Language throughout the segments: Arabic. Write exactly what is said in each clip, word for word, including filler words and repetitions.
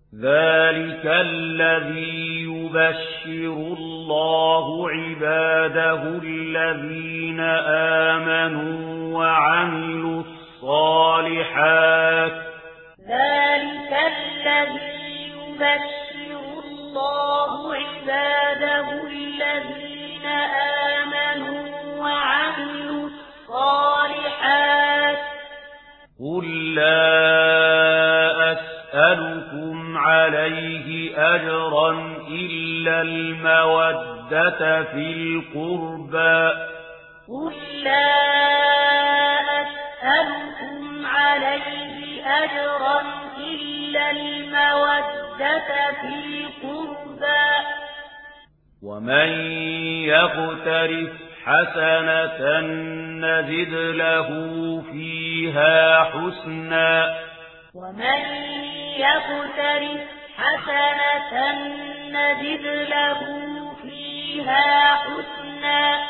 ذلك الذي يبشر الله عباده الذين آمنوا وعملوا الصالحات ذلك الذي يبشر الله عباده الذين آمنوا وعملوا الصالحات قل لا أسألكم عليه أجرا إلا المودة في القربى قل لا أسألكم عليه أجرا إلا المودة في القربى ومن يقترف حسنة نزد له فيها حسنا ومن يقترف حسنة نزد له فيها حسنا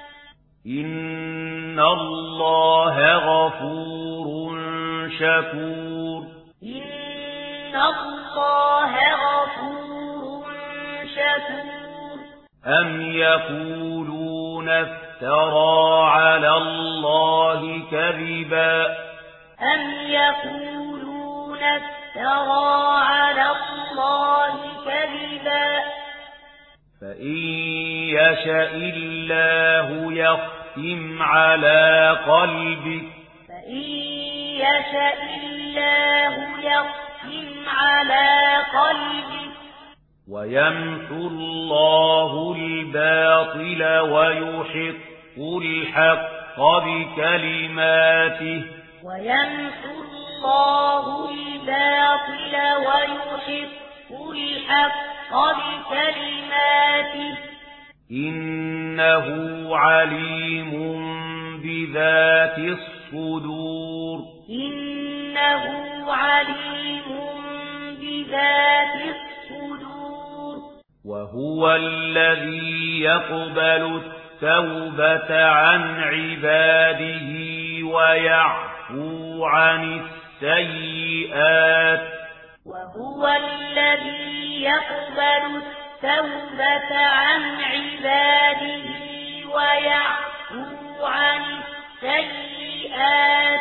إن الله غفور شكور إن الله غفور شكور أم يقولون افترى على الله كذبا أم يقولون افترى على الله كذبا فإن يشأ الله يختم على قلبك فإن يشأ الله يختم على قلبك ويمحو الله الباطل ويحق الحق بكلماته ويمحو الله الباطل ويحق الحق بكلماته إنه عليم بذات الصدور إنه عليم بذات الصدور وهو الذي يقبل التوبة عن عباده ويعفو عن السيئات وهو الذي يقبل التوبة عن عباده ويعفو عن السيئات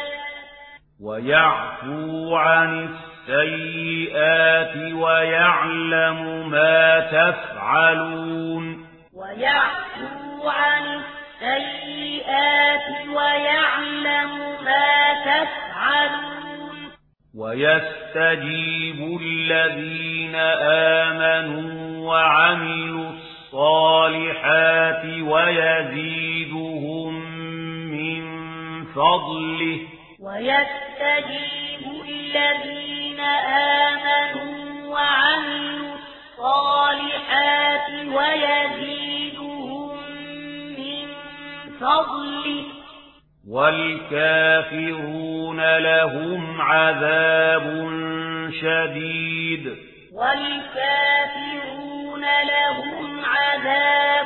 ويعفو عن السيئات ويعلم ما تفعلون ويعفو عن السيئات ويعلم ما تفعلون ويستجيب الذين آمنوا وعملوا الصالحات ويزيدهم من فضله ويستجيب الذين آمنوا وعملوا الصالحات ويزيدهم من فضله والكافرون لهم عذاب شديد والكافرون لهم عذاب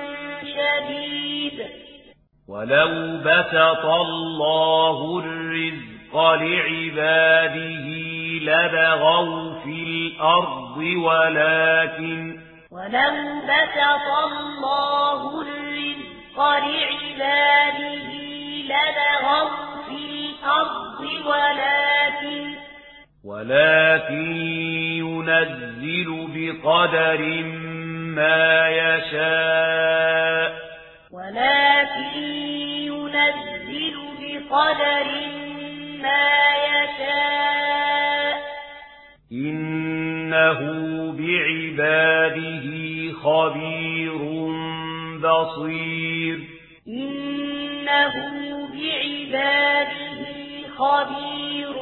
شديد ولو بسط الله الرزق لعباده لبغوا في الأرض ولكن ولو بسط الله الرزق لعباده لبغوا في الأرض ولكن ولكن ينزل بقدر ما يشاء ولكن ينزل بقدر ما يشاء إنه بعباده خبير بصير إنه بعباده خبير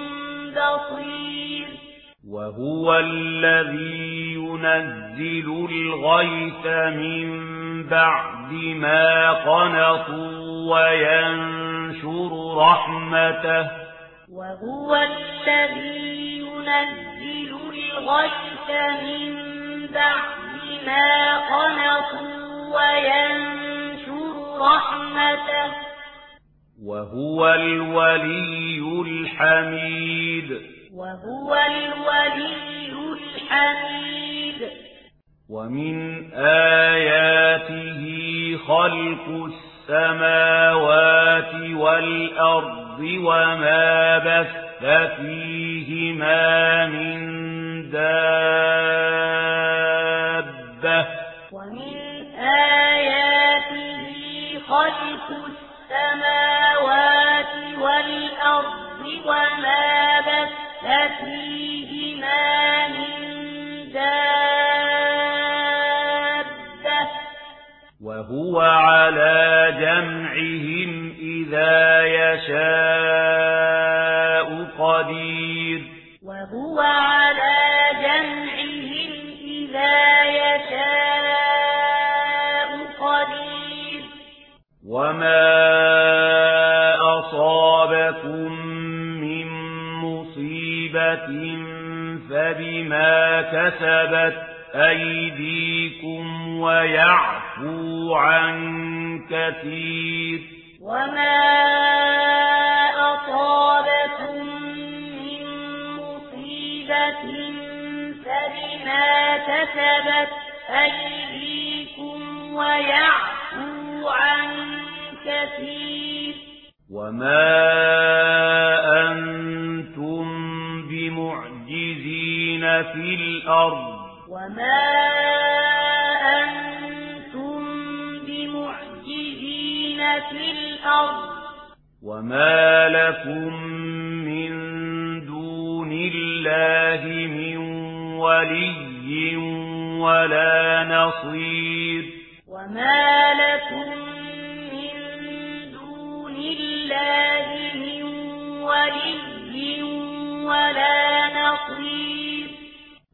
بصير وهو الذي ينزل الغيث من بعد ما قنطوا وينشر رحمته وهو الذي ينزل الغيث من بعد ما قنطوا وينشر رحمته وهو الولي الحميد وهو الولي ومن آياته خلق السماوات والأرض وما بث فيهما من دابة ومن آياته خلق السماوات والأرض وما بث فيهما من دابة وهو على جمعهم إذا يشاء قدير وهو على جمعهم إذا يشاء قدير وما أصابكم من مصيبة فبما كسبت أيديكم ويعفو عن كثير وما أصابكم من مصيبة فبما كسبت أيديكم ويعفو عن كثير وما أنتم بمعجزين في الأرض وما أنتم بمعجزين في الأرض وما لكم من دون الله من ولي ولا نصير وما لكم من دون الله من ولي ولا